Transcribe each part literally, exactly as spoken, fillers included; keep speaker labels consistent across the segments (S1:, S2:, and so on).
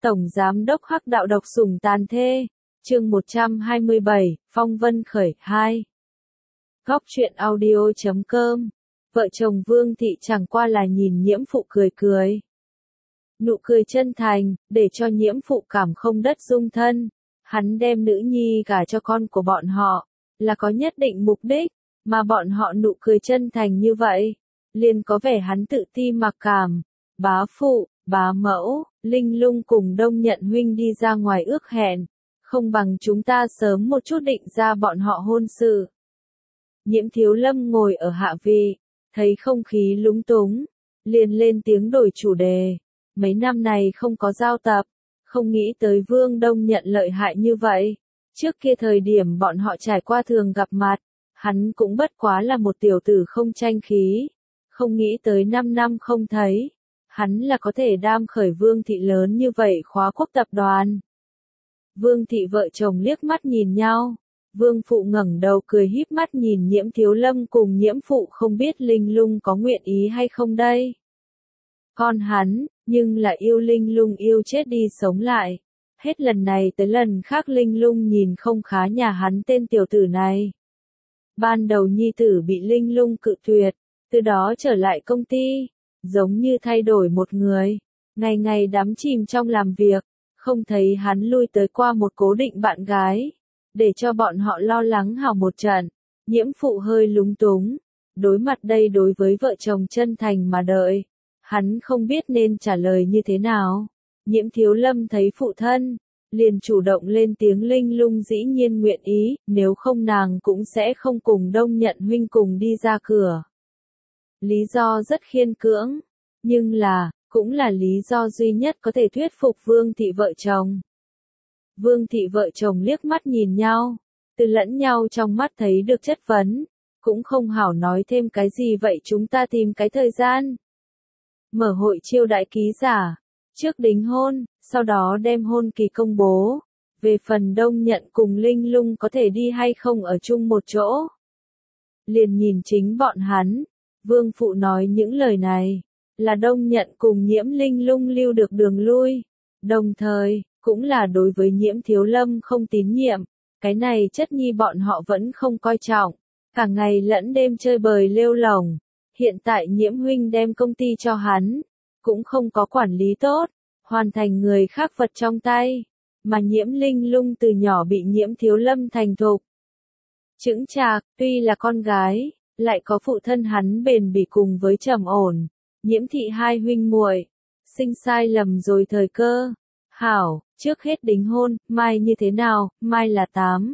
S1: Tổng Giám đốc Hắc Đạo độc sủng tàn thê. Chương một trăm hai mươi bảy, Phong Vân Khởi hai. Góc truyện audio chấm com. Vợ chồng Vương Thị chẳng qua là nhìn Nhiễm Phụ cười cười. Nụ cười chân thành, để cho Nhiễm Phụ cảm không đất dung thân. Hắn đem nữ nhi gả cho con của bọn họ, là có nhất định mục đích, mà bọn họ nụ cười chân thành như vậy, liền có vẻ hắn tự ti mặc cảm. Bá phụ, bá mẫu, Linh Lung cùng Đông Nhận huynh đi ra ngoài ước hẹn, không bằng chúng ta sớm một chút định ra bọn họ hôn sự. Nhiễm Thiếu Lâm ngồi ở hạ vị, thấy không khí lúng túng, liền lên tiếng đổi chủ đề. Mấy năm này không có giao tập, không nghĩ tới Vương Đông Nhận lợi hại như vậy. Trước kia thời điểm bọn họ trải qua thường gặp mặt, hắn cũng bất quá là một tiểu tử không tranh khí. Không nghĩ tới năm năm không thấy, hắn là có thể đam khởi Vương Thị lớn như vậy khóa quốc tập đoàn. Vương Thị vợ chồng liếc mắt nhìn nhau, Vương Phụ ngẩng đầu cười híp mắt nhìn Nhiễm Thiếu Lâm cùng Nhiễm Phụ không biết Linh Lung có nguyện ý hay không đây. Con hắn, nhưng là yêu Linh Lung yêu chết đi sống lại. Hết lần này tới lần khác Linh Lung nhìn không khá nhà hắn tên tiểu tử này. Ban đầu nhi tử bị Linh Lung cự tuyệt, từ đó trở lại công ty, giống như thay đổi một người, ngày ngày đắm chìm trong làm việc, không thấy hắn lui tới qua một cố định bạn gái, để cho bọn họ lo lắng hào một trận. Nhiễm Phụ hơi lúng túng, đối mặt đây đối với vợ chồng chân thành mà đợi, hắn không biết nên trả lời như thế nào. Nhiễm Thiếu Lâm thấy phụ thân, liền chủ động lên tiếng. Linh Lung dĩ nhiên nguyện ý, nếu không nàng cũng sẽ không cùng Đông Nhận huynh cùng đi ra cửa. Lý do rất khiên cưỡng, nhưng là, cũng là lý do duy nhất có thể thuyết phục Vương Thị vợ chồng. Vương Thị vợ chồng liếc mắt nhìn nhau, từ lẫn nhau trong mắt thấy được chất vấn, cũng không hảo nói thêm cái gì. Vậy chúng ta tìm cái thời gian, mở hội chiêu đãi ký giả, trước đính hôn, sau đó đem hôn kỳ công bố. Về phần Đông Nhận cùng Linh Lung có thể đi hay không ở chung một chỗ, liền nhìn chính bọn hắn. Vương Phụ nói những lời này, là Đông Nhận cùng Nhiễm Linh Lung lưu được đường lui, đồng thời, cũng là đối với Nhiễm Thiếu Lâm không tín nhiệm. Cái này chất nhi bọn họ vẫn không coi trọng, cả ngày lẫn đêm chơi bời lêu lổng. Hiện tại Nhiễm huynh đem công ty cho hắn, cũng không có quản lý tốt, hoàn thành người khác vật trong tay, mà Nhiễm Linh Lung từ nhỏ bị Nhiễm Thiếu Lâm thành thục chững chạc, tuy là con gái, lại có phụ thân hắn bền bỉ cùng với trầm ổn. Nhiễm Thị hai huynh muội sinh sai lầm rồi thời cơ. Hảo, trước hết đính hôn, mai như thế nào? Mai là tám.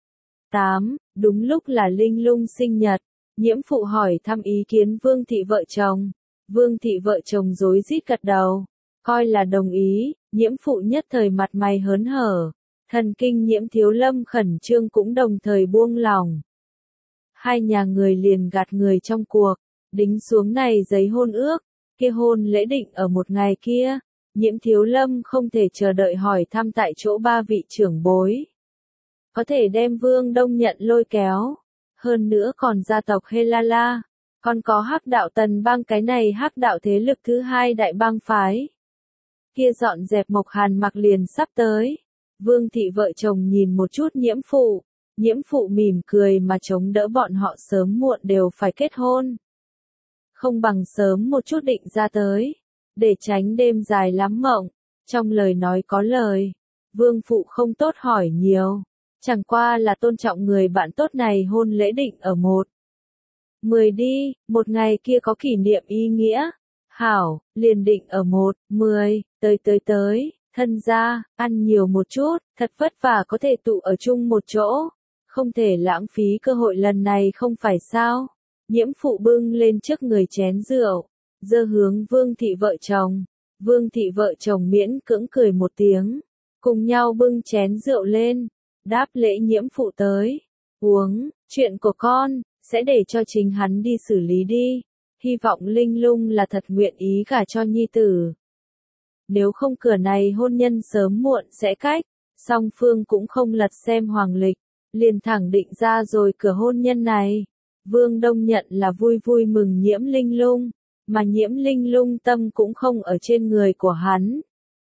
S1: tám, đúng lúc là Linh Lung sinh nhật. Nhiễm Phụ hỏi thăm ý kiến Vương Thị vợ chồng. Vương Thị vợ chồng rối rít gật đầu, coi là đồng ý. Nhiễm Phụ nhất thời mặt mày hớn hở, thần kinh Nhiễm Thiếu Lâm khẩn trương cũng đồng thời buông lòng. Hai nhà người liền gạt người trong cuộc, đính xuống này giấy hôn ước, kia hôn lễ định ở một ngày kia. Nhiễm Thiếu Lâm không thể chờ đợi hỏi thăm tại chỗ ba vị trưởng bối, có thể đem Vương Đông Nhận lôi kéo, hơn nữa còn gia tộc Helala, còn có Hắc Đạo Tần Bang, cái này Hắc Đạo thế lực thứ hai đại bang phái. Kia dọn dẹp Mộc Hàn Mặc liền sắp tới. Vương Thị vợ chồng nhìn một chút Nhiễm Phụ, Nhiễm Phụ mỉm cười mà chống đỡ bọn họ sớm muộn đều phải kết hôn. Không bằng sớm một chút định ra tới, để tránh đêm dài lắm mộng. Trong lời nói có lời, Vương Phụ không tốt hỏi nhiều, chẳng qua là tôn trọng người bạn tốt này. Hôn lễ định ở một mười đi, một ngày kia có kỷ niệm ý nghĩa. Hảo, liền định ở một mười, tới tới tới, thân gia, ăn nhiều một chút, thật vất vả có thể tụ ở chung một chỗ, không thể lãng phí cơ hội lần này không phải sao. Nhiễm Phụ bưng lên trước người chén rượu, giơ hướng Vương Thị vợ chồng. Vương Thị vợ chồng miễn cưỡng cười một tiếng, cùng nhau bưng chén rượu lên, đáp lễ Nhiễm Phụ tới. Uống, chuyện của con, sẽ để cho chính hắn đi xử lý đi. Hy vọng Linh Lung là thật nguyện ý gả cho nhi tử. Nếu không cửa này hôn nhân sớm muộn sẽ cách. Song phương cũng không lật xem hoàng lịch, liền thẳng định ra rồi cửa hôn nhân này. Vương Đông Nhận là vui vui mừng Nhiễm Linh Lung, mà Nhiễm Linh Lung tâm cũng không ở trên người của hắn.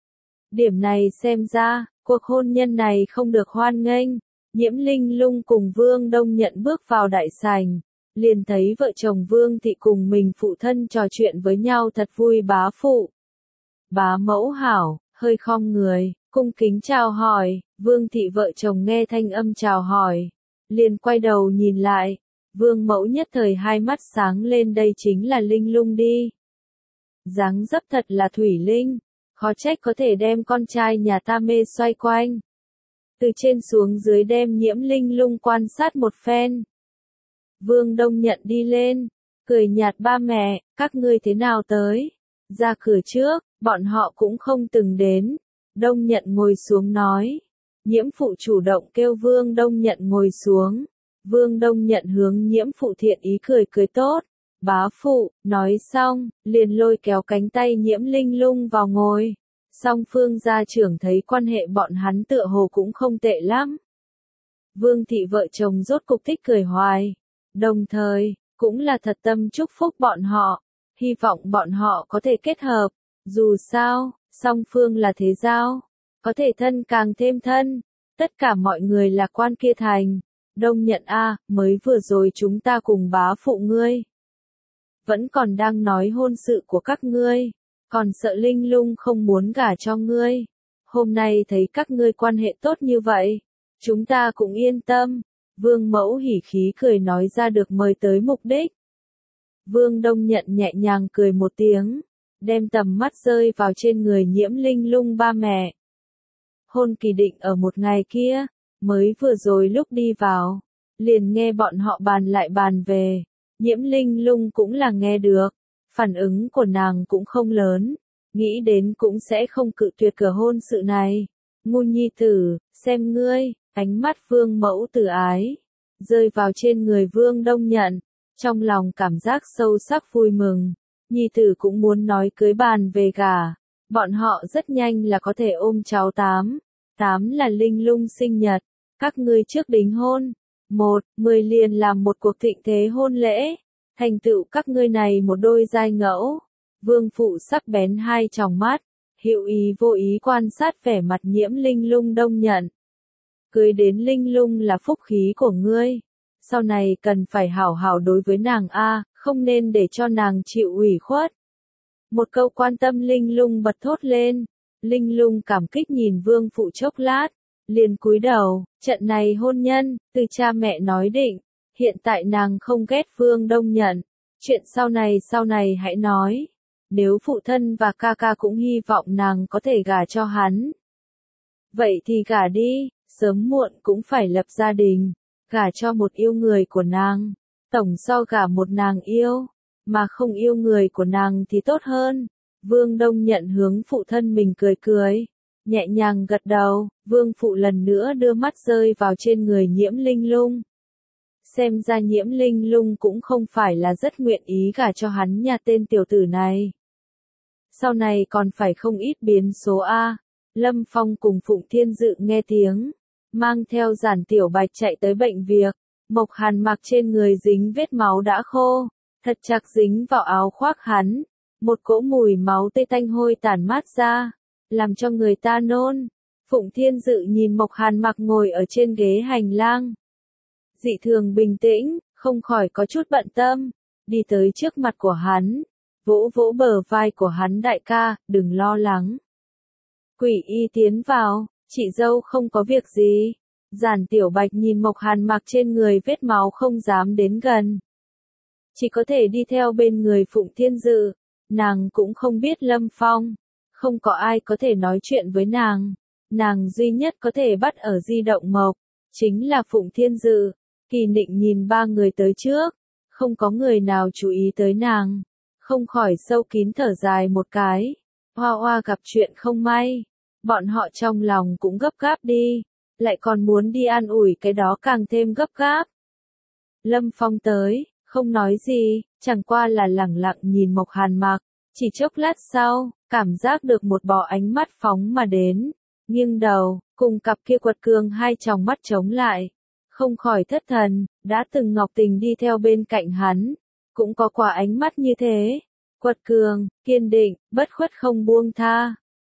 S1: Điểm này xem ra, cuộc hôn nhân này không được hoan nghênh. Nhiễm Linh Lung cùng Vương Đông Nhận bước vào đại sảnh, liền thấy vợ chồng Vương Thị cùng mình phụ thân trò chuyện với nhau thật vui. Bá phụ, bá mẫu hảo, hơi khom người, cung kính chào hỏi. Vương Thị vợ chồng nghe thanh âm chào hỏi, liền quay đầu nhìn lại. Vương mẫu nhất thời hai mắt sáng lên, đây chính là Linh Lung đi. Dáng dấp thật là thủy linh, khó trách có thể đem con trai nhà ta mê xoay quanh. Từ trên xuống dưới đem Nhiễm Linh Lung quan sát một phen. Vương Đông Nhận đi lên, cười nhạt, ba mẹ, các ngươi thế nào tới? Ra cửa trước, bọn họ cũng không từng đến. Đông Nhận ngồi xuống nói. Nhiễm phụ chủ động kêu Vương Đông Nhận ngồi xuống. Vương Đông Nhận hướng Nhiễm phụ thiện ý cười cười, tốt. Bá phụ, nói xong, liền lôi kéo cánh tay Nhiễm Linh Lung vào ngồi. Song phương gia trưởng thấy quan hệ bọn hắn tựa hồ cũng không tệ lắm. Vương Thị vợ chồng rốt cục thích cười hoài. Đồng thời, cũng là thật tâm chúc phúc bọn họ. Hy vọng bọn họ có thể kết hợp. Dù sao, song phương là thế giao. Có thể thân càng thêm thân. Tất cả mọi người là quan kia thành. Đông Nhận a, mới vừa rồi chúng ta cùng bá phụ ngươi. Vẫn còn đang nói hôn sự của các ngươi. Còn sợ Linh Lung không muốn gả cho ngươi. Hôm nay thấy các ngươi quan hệ tốt như vậy. Chúng ta cũng yên tâm. Vương mẫu hỉ khí cười nói ra được mời tới mục đích. Vương Đông Nhận nhẹ nhàng cười một tiếng. Đem tầm mắt rơi vào trên người Nhiễm Linh Lung ba mẹ. Hôn kỳ định ở một ngày kia. Mới vừa rồi lúc đi vào. Liền nghe bọn họ bàn lại bàn về. Nhiễm Linh Lung cũng là nghe được. Phản ứng của nàng cũng không lớn. Nghĩ đến cũng sẽ không cự tuyệt cửa hôn sự này. Ngu nhi tử, xem ngươi. Ánh mắt Vương mẫu từ ái. Rơi vào trên người Vương Đông Nhận. Trong lòng cảm giác sâu sắc vui mừng. Nhi tử cũng muốn nói cưới bàn về gả. Bọn họ rất nhanh là có thể ôm cháu tám. Tám là Linh Lung sinh nhật. Các ngươi trước đính hôn. Một, mười liền làm một cuộc thịnh thế hôn lễ. Thành tựu các ngươi này một đôi giai ngẫu. Vương phụ sắc bén hai tròng mắt. Hữu ý vô ý quan sát vẻ mặt Nhiễm Linh Lung. Đông Nhận. Cưới đến Linh Lung là phúc khí của ngươi. Sau này cần phải hảo hảo đối với nàng a, không nên để cho nàng chịu ủy khuất. Một câu quan tâm Linh Lung bật thốt lên. Linh Lung cảm kích nhìn Vương phụ chốc lát. Liền cúi đầu, trận này hôn nhân, từ cha mẹ nói định. Hiện tại nàng không ghét Vương Đông Nhận. Chuyện sau này sau này hãy nói. Nếu phụ thân và ca ca cũng hy vọng nàng có thể gả cho hắn. Vậy thì gả đi, sớm muộn cũng phải lập gia đình. Gả cho một yêu người của nàng. Tổng so gả một nàng yêu. Mà không yêu người của nàng thì tốt hơn. Vương Đông Nhận hướng phụ thân mình cười cười. Nhẹ nhàng gật đầu, Vương phụ lần nữa đưa mắt rơi vào trên người Nhiễm Linh Lung. Xem ra Nhiễm Linh Lung cũng không phải là rất nguyện ý gả cho hắn nhà tên tiểu tử này. Sau này còn phải không ít biến số A. Lâm Phong cùng Phụng Thiên Dự nghe tiếng. Mang theo Giản Tiểu Bạch chạy tới bệnh viện. Mộc Hàn mặc trên người dính vết máu đã khô. Thật chặt dính vào áo khoác hắn. Một cỗ mùi máu tê tanh hôi tản mát ra. Làm cho người ta nôn. Phụng Thiên Dự nhìn Mộc Hàn mặc ngồi ở trên ghế hành lang. Dị thường bình tĩnh, không khỏi có chút bận tâm. Đi tới trước mặt của hắn. Vỗ vỗ bờ vai của hắn, đại ca, đừng lo lắng. Quỷ y tiến vào, chị dâu không có việc gì. Giản Tiểu Bạch nhìn Mộc Hàn mặc trên người vết máu không dám đến gần. Chỉ có thể đi theo bên người Phụng Thiên Dự. Nàng cũng không biết Lâm Phong. Không có ai có thể nói chuyện với nàng. Nàng duy nhất có thể bắt ở di động Mộc. Chính là Phụng Thiên Dự. Kỳ Nịnh nhìn ba người tới trước. Không có người nào chú ý tới nàng. Không khỏi sâu kín thở dài một cái. Hoa hoa gặp chuyện không may. Bọn họ trong lòng cũng gấp gáp đi. Lại còn muốn đi an ủi cái đó càng thêm gấp gáp. Lâm Phong tới, không nói gì, chẳng qua là lẳng lặng nhìn Mộc Hàn mặc. Chỉ chốc lát sau, cảm giác được một bò ánh mắt phóng mà đến. Nghiêng đầu, cùng cặp kia quật cường hai tròng mắt chống lại. Không khỏi thất thần, đã từng Ngọc Tình đi theo bên cạnh hắn. Cũng có quả ánh mắt như thế. Quật cường, kiên định, bất khuất không buông tha.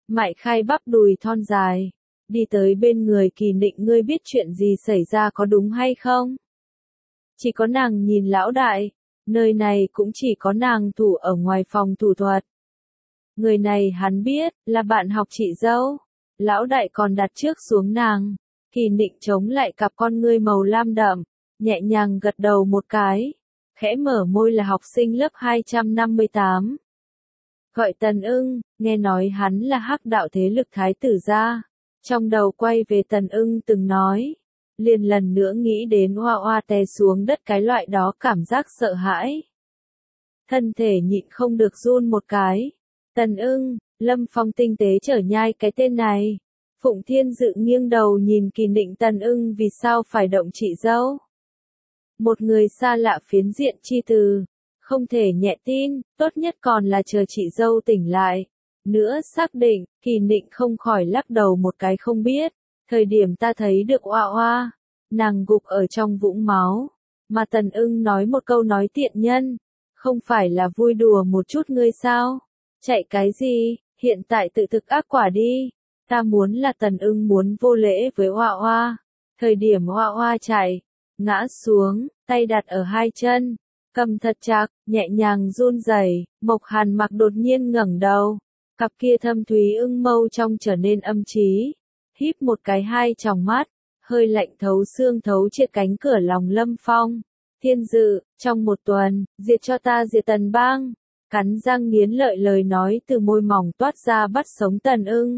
S1: Mại Khai bắp đùi thon dài, đi tới bên người Kỳ Nịnh, ngươi biết chuyện gì xảy ra có đúng hay không? Chỉ có nàng nhìn lão đại, nơi này cũng chỉ có nàng thủ ở ngoài phòng thủ thuật. Người này hắn biết, là bạn học chị dâu. Lão đại còn đặt trước xuống nàng. Kỳ Nịnh chống lại cặp con ngươi màu lam đậm, nhẹ nhàng gật đầu một cái, khẽ mở môi, là học sinh lớp hai trăm năm mươi tám. Gọi Tần Ưng, nghe nói hắn là hắc đạo thế lực thái tử gia. Trong đầu quay về Tần Ưng từng nói, liền lần nữa nghĩ đến oa oa té xuống đất cái loại đó cảm giác sợ hãi. Thân thể nhịn không được run một cái. Tần Ưng, Lâm Phong tinh tế trở nhai cái tên này. Phụng Thiên Dự nghiêng đầu nhìn Kỳ Nịnh, Tần Ưng vì sao phải động chị dâu? Một người xa lạ phiến diện chi từ, không thể nhẹ tin, tốt nhất còn là chờ chị dâu tỉnh lại. Nữa xác định, Kỳ Nịnh không khỏi lắc đầu một cái không biết. Thời điểm ta thấy được oa oa, nàng gục ở trong vũng máu, mà Tần Ưng nói một câu nói tiện nhân, không phải là vui đùa một chút ngươi sao? Chạy cái gì, hiện tại tự thực ác quả đi. Ta muốn là Tần Ưng muốn vô lễ với oa oa. Thời điểm oa oa chạy, ngã xuống, tay đặt ở hai chân, cầm thật chặt, nhẹ nhàng run rẩy. Mộc Hàn Mặc đột nhiên ngẩng đầu, cặp kia thâm thúy ưng mâu trong trở nên âm trí, híp một cái hai tròng mắt, hơi lạnh thấu xương thấu triệt cánh cửa lòng Lâm Phong. Thiên Dự, trong một tuần, diệt cho ta diệt Tần Bang. Cắn răng nghiến lợi lời nói từ môi mỏng toát ra bắt sống Tần Ưng.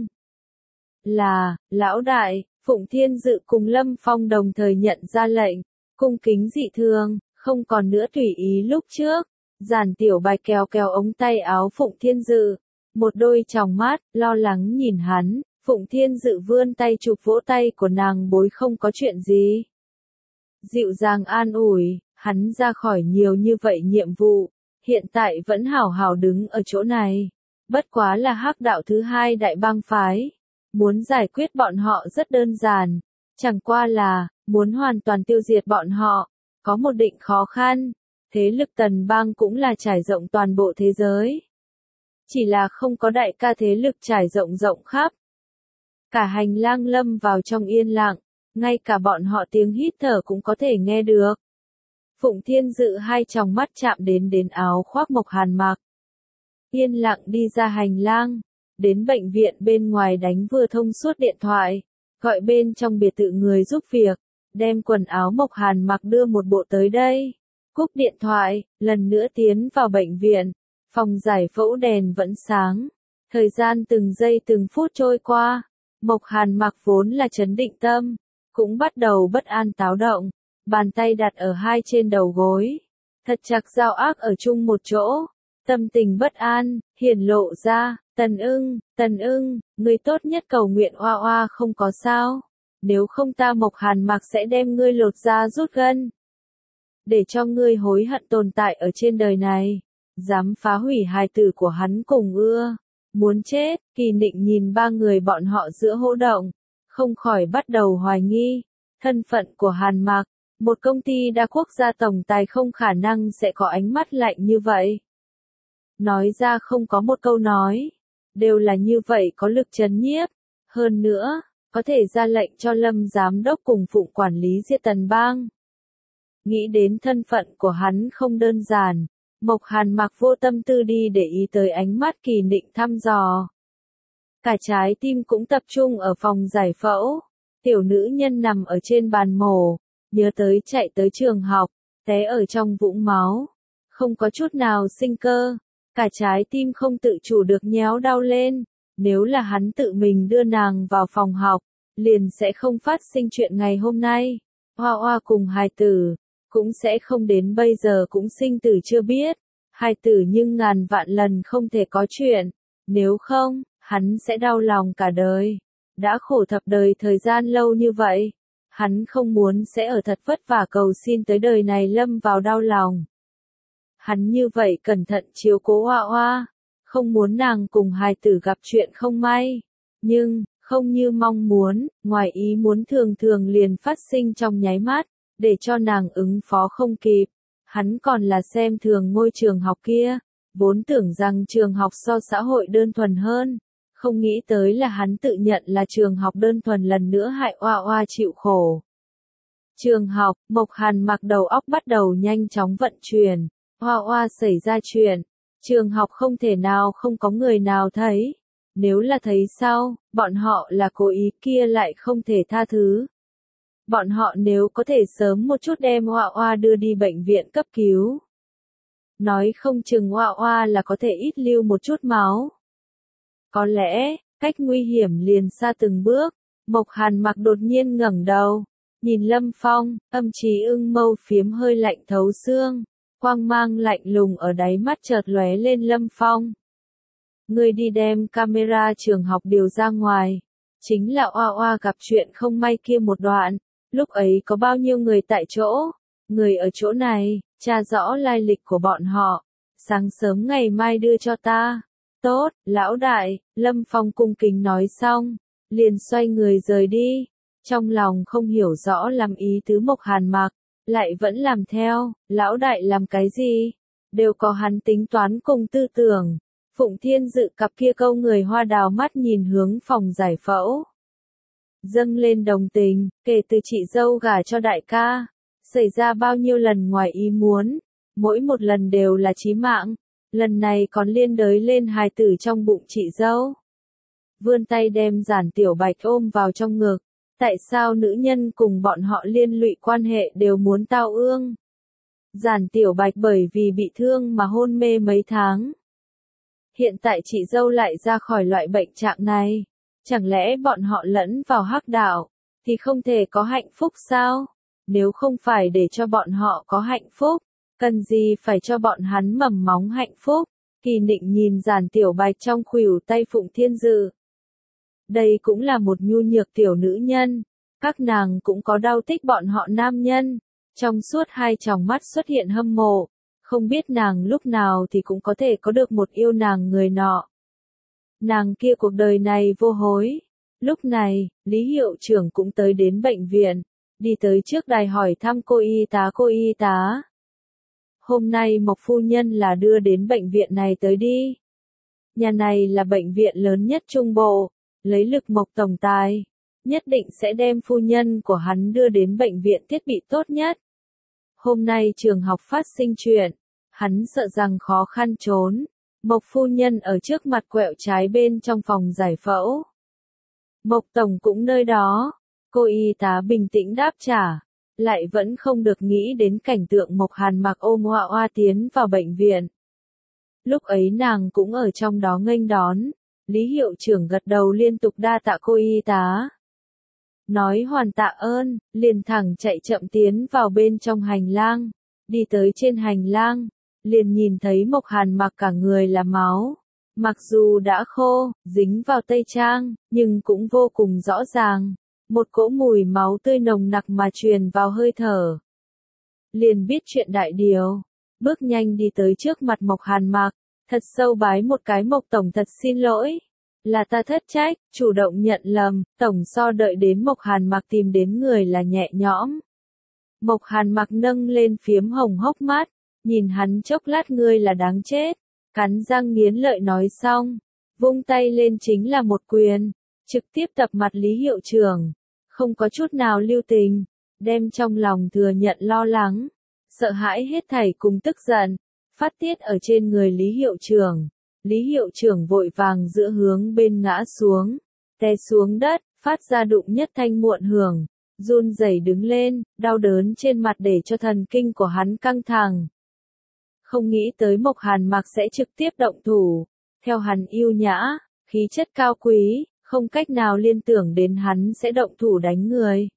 S1: Là, lão đại, Phụng Thiên Dự cùng Lâm Phong đồng thời nhận ra lệnh, cung kính dị thường, không còn nữa tùy ý lúc trước. Giản Tiểu Bạch kéo kéo ống tay áo Phụng Thiên Dự, một đôi tròng mắt, lo lắng nhìn hắn. Phụng Thiên Dự vươn tay chụp vỗ tay của nàng, bối không có chuyện gì. Dịu dàng an ủi, hắn ra khỏi nhiều như vậy nhiệm vụ, hiện tại vẫn hảo hảo đứng ở chỗ này. Bất quá là hắc đạo thứ hai đại bang phái. Muốn giải quyết bọn họ rất đơn giản, chẳng qua là, muốn hoàn toàn tiêu diệt bọn họ, có một định khó khăn. Thế lực Tần Bang cũng là trải rộng toàn bộ thế giới. Chỉ là không có đại ca thế lực trải rộng rộng khắp. Cả hành lang lâm vào trong yên lặng, ngay cả bọn họ tiếng hít thở cũng có thể nghe được. Phụng Thiên Dự hai tròng mắt chạm đến đến áo khoác Mộc Hàn Mặc. Yên lặng đi ra hành lang, đến bệnh viện bên ngoài đánh vừa thông suốt điện thoại, gọi bên trong biệt thự người giúp việc, đem quần áo Mộc Hàn Mặc đưa một bộ tới đây. Cúp điện thoại, lần nữa tiến vào bệnh viện, phòng giải phẫu đèn vẫn sáng. Thời gian từng giây từng phút trôi qua, Mộc Hàn Mặc vốn là trấn định tâm, cũng bắt đầu bất an táo động, bàn tay đặt ở hai trên đầu gối, thật chặt giao ác ở chung một chỗ, tâm tình bất an, hiển lộ ra. Tần Ưng, Tần Ưng, ngươi tốt nhất cầu nguyện oa oa không có sao, nếu không ta Mộc Hàn Mặc sẽ đem ngươi lột da rút gân, để cho ngươi hối hận tồn tại ở trên đời này, dám phá hủy hài tử của hắn cùng ưa, muốn chết. Kỳ Nịnh nhìn ba người bọn họ giữa hỗ động, không khỏi bắt đầu hoài nghi, thân phận của Hàn Mặc, một công ty đa quốc gia tổng tài không khả năng sẽ có ánh mắt lạnh như vậy. Nói ra không có một câu nói, đều là như vậy có lực trấn nhiếp, hơn nữa, có thể ra lệnh cho Lâm giám đốc cùng Phụng quản lý diệt Tần Bang. Nghĩ đến thân phận của hắn không đơn giản, Mộc Hàn Mặc vô tâm tư đi để ý tới ánh mắt Kỳ Nịnh thăm dò. Cả trái tim cũng tập trung ở phòng giải phẫu, tiểu nữ nhân nằm ở trên bàn mổ, nhớ tới chạy tới trường học, té ở trong vũng máu, không có chút nào sinh cơ. Cả trái tim không tự chủ được nhéo đau lên, nếu là hắn tự mình đưa nàng vào phòng học, liền sẽ không phát sinh chuyện ngày hôm nay. Hoa Hoa cùng hài tử, cũng sẽ không đến bây giờ cũng sinh tử chưa biết. Hài tử nhưng ngàn vạn lần không thể có chuyện, nếu không, hắn sẽ đau lòng cả đời. Đã khổ thập đời thời gian lâu như vậy, hắn không muốn sẽ ở thật vất vả cầu xin tới đời này lâm vào đau lòng. Hắn như vậy cẩn thận chiếu cố Hoa Hoa, không muốn nàng cùng hài tử gặp chuyện không may. Nhưng, không như mong muốn, ngoài ý muốn thường thường liền phát sinh trong nháy mắt, để cho nàng ứng phó không kịp. Hắn còn là xem thường ngôi trường học kia, vốn tưởng rằng trường học so xã hội đơn thuần hơn, Không nghĩ tới là hắn tự nhận là trường học đơn thuần lần nữa hại Oa Oa chịu khổ. Trường học, Mộc Hàn Mặc đầu óc bắt đầu nhanh chóng vận chuyển. Oa Oa xảy ra chuyện. Trường học không thể nào không có người nào thấy. Nếu là thấy sao, bọn họ là cố ý kia lại không thể tha thứ. Bọn họ nếu có thể sớm một chút đem Oa Oa đưa đi bệnh viện cấp cứu. Nói không chừng Oa Oa là có thể ít lưu một chút máu. Có lẽ, cách nguy hiểm liền xa từng bước. Mộc Hàn Mặc đột nhiên ngẩng đầu. Nhìn Lâm Phong, âm trí ưng mâu phiếm hơi lạnh thấu xương. Quang mang lạnh lùng ở đáy mắt chợt lóe lên Lâm Phong. Ngươi đi đem camera trường học điều ra ngoài. Chính là Oa Oa gặp chuyện không may kia một đoạn. Lúc ấy có bao nhiêu người tại chỗ? Người ở chỗ này, tra rõ lai lịch của bọn họ. Sáng sớm ngày mai đưa cho ta. Tốt, lão đại, Lâm Phong cung kính nói xong. Liền xoay người rời đi. Trong lòng không hiểu rõ làm ý tứ Mộc Hàn Mặc. Lại vẫn làm theo, lão đại làm cái gì? Đều có hắn tính toán cùng tư tưởng. Phụng Thiên Dự cặp kia câu người hoa đào mắt nhìn hướng phòng giải phẫu. Dâng lên đồng tình, kể từ chị dâu gả cho đại ca. Xảy ra bao nhiêu lần ngoài ý muốn. Mỗi một lần đều là chí mạng. Lần này còn liên đới lên hài tử trong bụng chị dâu. Vươn tay đem Giản Tiểu Bạch ôm vào trong ngực. Tại sao nữ nhân cùng bọn họ liên lụy quan hệ đều muốn tao ương? Giản Tiểu Bạch bởi vì bị thương mà hôn mê mấy tháng. Hiện tại chị dâu lại ra khỏi loại bệnh trạng này. Chẳng lẽ bọn họ lẫn vào hắc đạo, thì không thể có hạnh phúc sao? Nếu không phải để cho bọn họ có hạnh phúc, cần gì phải cho bọn hắn mầm móng hạnh phúc? Kỳ Nịnh nhìn Giản Tiểu Bạch trong khuỷu tay Phụng Thiên Dự. Đây cũng là một nhu nhược tiểu nữ nhân. Các nàng cũng có đau thích bọn họ nam nhân. Trong suốt hai tròng mắt xuất hiện hâm mộ. Không biết nàng lúc nào thì cũng có thể có được một yêu nàng người nọ. Nàng kia cuộc đời này vô hối. Lúc này, Lý hiệu trưởng cũng tới đến bệnh viện. Đi tới trước đài hỏi thăm cô y tá cô y tá. Hôm nay Mộc phu nhân là đưa đến bệnh viện này tới đi. Nhà này là bệnh viện lớn nhất Trung Bộ. Lấy lực Mộc tổng tài, nhất định sẽ đem phu nhân của hắn đưa đến bệnh viện thiết bị tốt nhất. Hôm nay trường học phát sinh chuyện, hắn sợ rằng khó khăn trốn. Mộc phu nhân ở trước mặt quẹo trái bên trong phòng giải phẫu. Mộc tổng cũng nơi đó. Cô y tá bình tĩnh đáp trả, lại vẫn không được nghĩ đến cảnh tượng Mộc Hàn Mặc ôm Oa Oa tiến vào bệnh viện. Lúc ấy nàng cũng ở trong đó nghênh đón. Lý hiệu trưởng gật đầu liên tục đa tạ cô y tá. Nói hoàn tạ ơn, liền thẳng chạy chậm tiến vào bên trong hành lang. Đi tới trên hành lang, liền nhìn thấy Mộc Hàn Mặc cả người là máu. Mặc dù đã khô, dính vào tây trang, nhưng cũng vô cùng rõ ràng. Một cỗ mùi máu tươi nồng nặc mà truyền vào hơi thở. Liền biết chuyện đại điều. Bước nhanh đi tới trước mặt Mộc Hàn Mặc. Thật sâu bái một cái Mộc tổng thật xin lỗi. Là ta thất trách, chủ động nhận lầm, tổng so đợi đến Mộc Hàn Mặc tìm đến người là nhẹ nhõm. Mộc Hàn Mặc nâng lên phiếm hồng hốc mắt, nhìn hắn chốc lát ngươi là đáng chết, cắn răng nghiến lợi nói xong, vung tay lên chính là một quyền, trực tiếp tập mặt Lý hiệu trưởng, không có chút nào lưu tình, đem trong lòng thừa nhận lo lắng, sợ hãi hết thảy cùng tức giận, phát tiết ở trên người Lý hiệu trưởng. Lý hiệu trưởng vội vàng giữa hướng bên ngã xuống, té xuống đất, phát ra đụng nhất thanh muộn hưởng, run rẩy đứng lên, đau đớn trên mặt để cho thần kinh của hắn căng thẳng. Không nghĩ tới Mộc Hàn Mặc sẽ trực tiếp động thủ, theo hắn yêu nhã, khí chất cao quý, không cách nào liên tưởng đến hắn sẽ động thủ đánh người.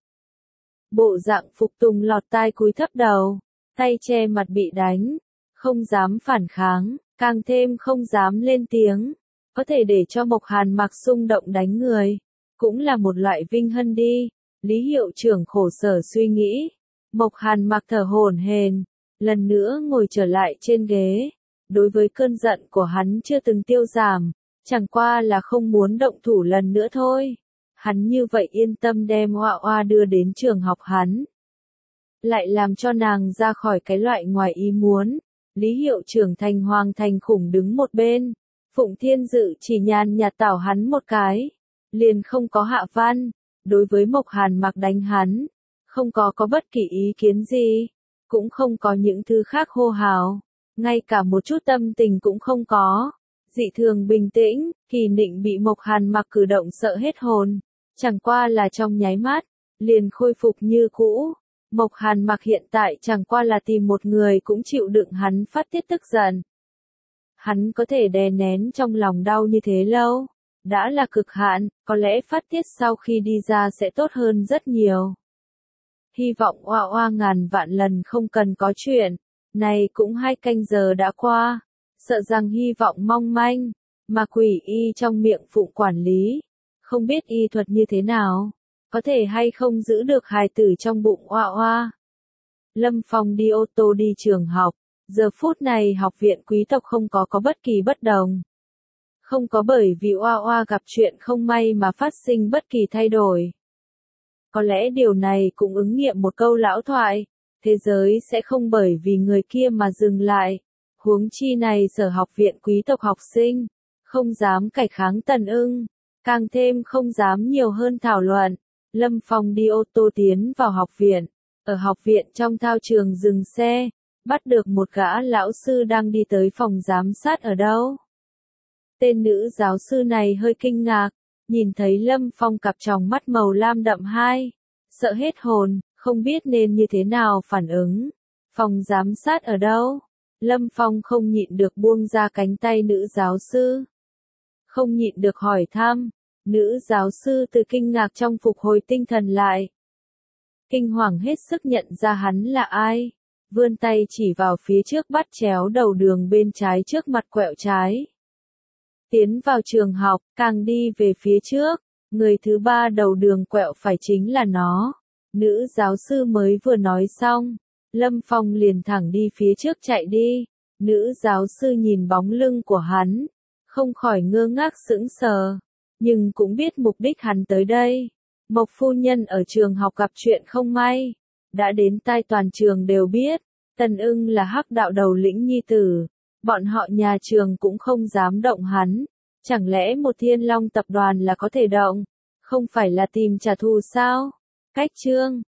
S1: Bộ dạng phục tùng lọt tai cúi thấp đầu, tay che mặt bị đánh, không dám phản kháng. Càng thêm không dám lên tiếng, có thể để cho Mộc Hàn Mặc xung động đánh người, cũng là một loại vinh hân đi. Lý hiệu trưởng khổ sở suy nghĩ, Mộc Hàn Mặc thở hổn hển, lần nữa ngồi trở lại trên ghế. Đối với cơn giận của hắn chưa từng tiêu giảm, chẳng qua là không muốn động thủ lần nữa thôi. Hắn như vậy yên tâm đem Oa Oa đưa đến trường học hắn, lại làm cho nàng ra khỏi cái loại ngoài ý muốn. Lý hiệu trưởng thành hoàng thành khủng đứng một bên. Phụng Thiên Dự chỉ nhàn nhạt tảo hắn một cái, liền không có hạ văn, đối với Mộc Hàn Mặc đánh hắn, không có có bất kỳ ý kiến gì, cũng không có những thứ khác hô hào, ngay cả một chút tâm tình cũng không có, dị thường bình tĩnh. Kỳ Nịnh bị Mộc Hàn Mặc cử động sợ hết hồn, chẳng qua là trong nháy mắt, liền khôi phục như cũ. Mộc Hàn Mặc hiện tại chẳng qua là tìm một người cũng chịu đựng hắn phát tiết tức giận. Hắn có thể đè nén trong lòng đau như thế lâu, đã là cực hạn, có lẽ phát tiết sau khi đi ra sẽ tốt hơn rất nhiều. Hy vọng oa oa ngàn vạn lần không cần có chuyện, này cũng hai canh giờ đã qua, sợ rằng hy vọng mong manh, mà quỷ y trong miệng Phụng quản lý, không biết y thuật như thế nào, có thể hay không giữ được hài tử trong bụng oa oa. Lâm Phong đi ô tô đi trường học, giờ phút này học viện quý tộc không có có bất kỳ bất đồng. Không có bởi vì oa oa gặp chuyện không may mà phát sinh bất kỳ thay đổi. Có lẽ điều này cũng ứng nghiệm một câu lão thoại, thế giới sẽ không bởi vì người kia mà dừng lại. Huống chi này sở học viện quý tộc học sinh, không dám cải kháng Tần Ưng, càng thêm không dám nhiều hơn thảo luận. Lâm Phong đi ô tô tiến vào học viện, ở học viện trong thao trường dừng xe, bắt được một gã lão sư đang đi tới phòng giám sát ở đâu. Tên nữ giáo sư này hơi kinh ngạc, nhìn thấy Lâm Phong cặp tròng mắt màu lam đậm hai, sợ hết hồn, không biết nên như thế nào phản ứng. Phòng giám sát ở đâu? Lâm Phong không nhịn được buông ra cánh tay nữ giáo sư. Không nhịn được hỏi thăm, nữ giáo sư từ kinh ngạc trong phục hồi tinh thần lại. Kinh hoàng hết sức nhận ra hắn là ai, vươn tay chỉ vào phía trước bắt chéo đầu đường bên trái trước mặt quẹo trái. Tiến vào trường học, càng đi về phía trước, người thứ ba đầu đường quẹo phải chính là nó. Nữ giáo sư mới vừa nói xong, Lâm Phong liền thẳng đi phía trước chạy đi. Nữ giáo sư nhìn bóng lưng của hắn, không khỏi ngơ ngác sững sờ, nhưng cũng biết mục đích hắn tới đây. Mộc phu nhân ở trường học gặp chuyện không may, đã đến tai toàn trường đều biết, Tần Ưng là hắc đạo đầu lĩnh nhi tử, bọn họ nhà trường cũng không dám động hắn, chẳng lẽ một Thiên Long tập đoàn là có thể động, không phải là tìm trả thù sao? Cách chương